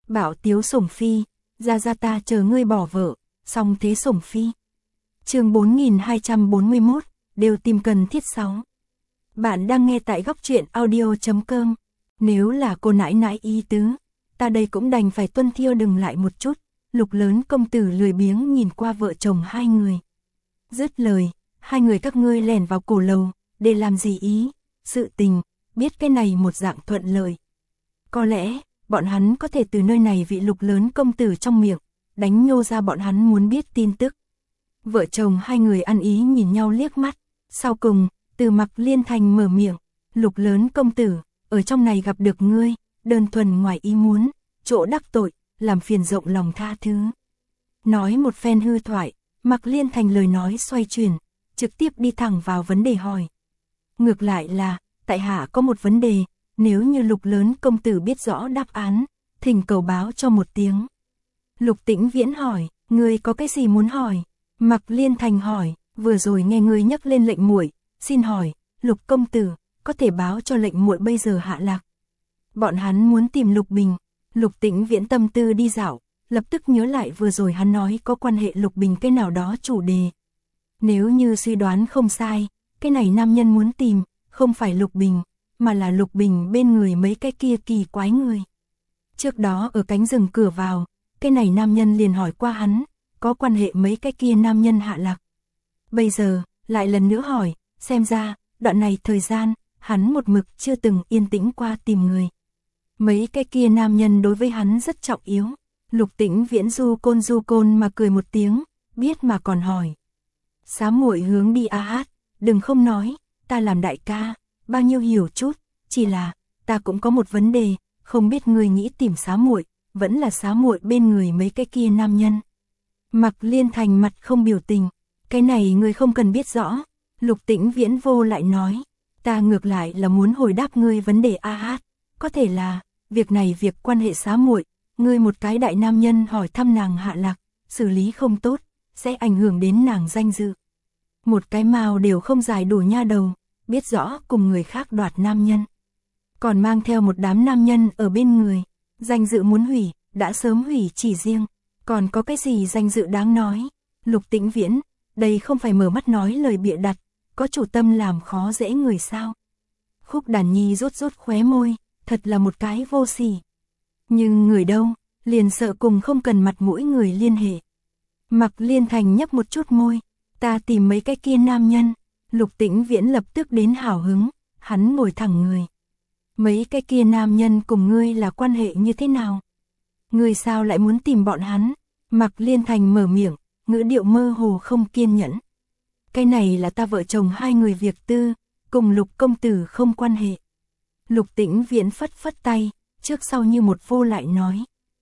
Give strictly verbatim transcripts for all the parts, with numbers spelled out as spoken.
Bảo tiếu sủng phi, ra ra ta chờ ngươi bỏ vợ, xong thế sủng phi. Chương bốn nghìn hai trăm bốn mươi mốt, đều tìm cần thiết sáu. Bạn đang nghe tại góc truyện audio chấm com. Nếu là cô nãi nãi ý tứ, ta đây cũng đành phải tuân theo đừng lại một chút. Lục lớn công tử lười biếng nhìn qua vợ chồng hai người. Dứt lời, hai người các ngươi lẻn vào cổ lầu, để làm gì ý, sự tình, biết cái này một dạng thuận lợi. Có lẽ, bọn hắn có thể từ nơi này vị lục lớn công tử trong miệng, đánh nhô ra bọn hắn muốn biết tin tức. Vợ chồng hai người ăn ý nhìn nhau liếc mắt, sau cùng, từ Mặc Liên Thành mở miệng, lục lớn công tử, ở trong này gặp được ngươi, đơn thuần ngoài ý muốn, chỗ đắc tội, làm phiền rộng lòng tha thứ. Nói một phen hư thoại, Mặc Liên Thành lời nói xoay chuyển, trực tiếp đi thẳng vào vấn đề hỏi. Ngược lại là, tại hạ có một vấn đề, nếu như lục lớn công tử biết rõ đáp án, thỉnh cầu báo cho một tiếng. Lục Tĩnh Viễn hỏi, ngươi có cái gì muốn hỏi? Mặc Liên Thành hỏi, vừa rồi nghe ngươi nhắc lên lệnh muội, xin hỏi, lục công tử, có thể báo cho lệnh muội bây giờ hạ lạc. Bọn hắn muốn tìm Lục Bình. Lục Tĩnh Viễn tâm tư đi dạo, lập tức nhớ lại vừa rồi hắn nói có quan hệ Lục Bình cái nào đó chủ đề. Nếu như suy đoán không sai, cái này nam nhân muốn tìm, không phải Lục Bình, mà là Lục Bình bên người mấy cái kia kỳ quái người. Trước đó ở cánh rừng cửa vào, cái này nam nhân liền hỏi qua hắn, có quan hệ mấy cái kia nam nhân hạ lạc. Bây giờ, lại lần nữa hỏi, xem ra, đoạn này thời gian, hắn một mực chưa từng yên tĩnh qua tìm người. Mấy cái kia nam nhân đối với hắn rất trọng yếu. Lục Tĩnh Viễn du côn du côn mà cười một tiếng, biết mà còn hỏi. Xá muội hướng đi a hát, đừng không nói, ta làm đại ca, bao nhiêu hiểu chút, chỉ là, ta cũng có một vấn đề, không biết người nghĩ tìm xá muội, vẫn là xá muội bên người mấy cái kia nam nhân. Mặc Liên Thành mặt không biểu tình, cái này người không cần biết rõ. Lục Tĩnh Viễn vô lại nói, ta ngược lại là muốn hồi đáp ngươi vấn đề a hát, có thể là, việc này việc quan hệ xá muội, ngươi một cái đại nam nhân hỏi thăm nàng hạ lạc, xử lý không tốt, sẽ ảnh hưởng đến nàng danh dự. Một cái mao đều không giải đủ nha đầu, biết rõ cùng người khác đoạt nam nhân. Còn mang theo một đám nam nhân ở bên người, danh dự muốn hủy, đã sớm hủy chỉ riêng, còn có cái gì danh dự đáng nói. Lục Tĩnh Viễn, đây không phải mở mắt nói lời bịa đặt, có chủ tâm làm khó dễ người sao. Khúc Đàn Nhi rốt rốt khóe môi, thật là một cái vô sỉ. Nhưng người đâu, liền sợ cùng không cần mặt mũi người liên hệ. Mặc Liên Thành nhấp một chút môi, ta tìm mấy cái kia nam nhân. Lục Tĩnh Viễn lập tức đến hào hứng, hắn ngồi thẳng người. Mấy cái kia nam nhân cùng ngươi là quan hệ như thế nào? Ngươi sao lại muốn tìm bọn hắn? Mặc Liên Thành mở miệng, ngữ điệu mơ hồ không kiên nhẫn. Cái này là ta vợ chồng hai người việc tư, cùng Lục công tử không quan hệ. Lục Tĩnh Viễn phất phất tay, trước sau như một vô lại nói.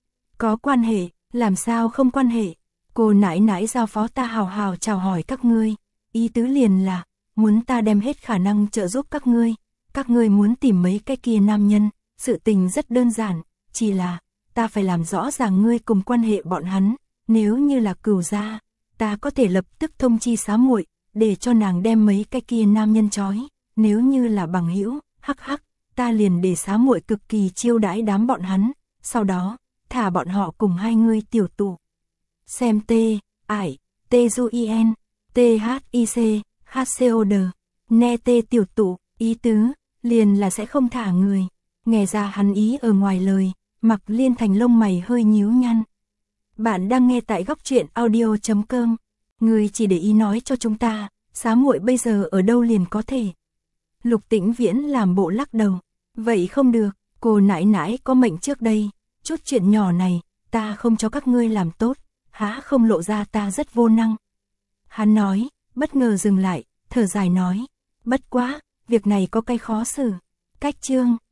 Có quan hệ, làm sao không quan hệ? Cô nãi nãi giao phó ta hào hào chào hỏi các ngươi, ý tứ liền là, muốn ta đem hết khả năng trợ giúp các ngươi. Các ngươi muốn tìm mấy cái kia nam nhân, sự tình rất đơn giản, chỉ là, ta phải làm rõ ràng ngươi cùng quan hệ bọn hắn, nếu như là cửu gia, ta có thể lập tức thông chi xá muội, để cho nàng đem mấy cái kia nam nhân trói, nếu như là bằng hữu, hắc hắc, ta liền để xá muội cực kỳ chiêu đãi đám bọn hắn, sau đó, thả bọn họ cùng hai ngươi tiểu tụ. Xem T, ải, T U I N, T H I C, H C O D, ne T tiểu tụ, ý tứ, liền là sẽ không thả người. Nghe ra hắn ý ở ngoài lời, Mặc Liên Thành lông mày hơi nhíu nhăn. Bạn đang nghe tại góc truyện audio chấm com. Người chỉ để ý nói cho chúng ta, xá muội bây giờ ở đâu liền có thể. Lục Tĩnh Viễn làm bộ lắc đầu. Vậy không được, cô nãi nãi có mệnh trước đây, chút chuyện nhỏ này, ta không cho các ngươi làm tốt, há không lộ ra ta rất vô năng. Hắn nói, bất ngờ dừng lại, thở dài nói, bất quá, việc này có cái khó xử. Cách chương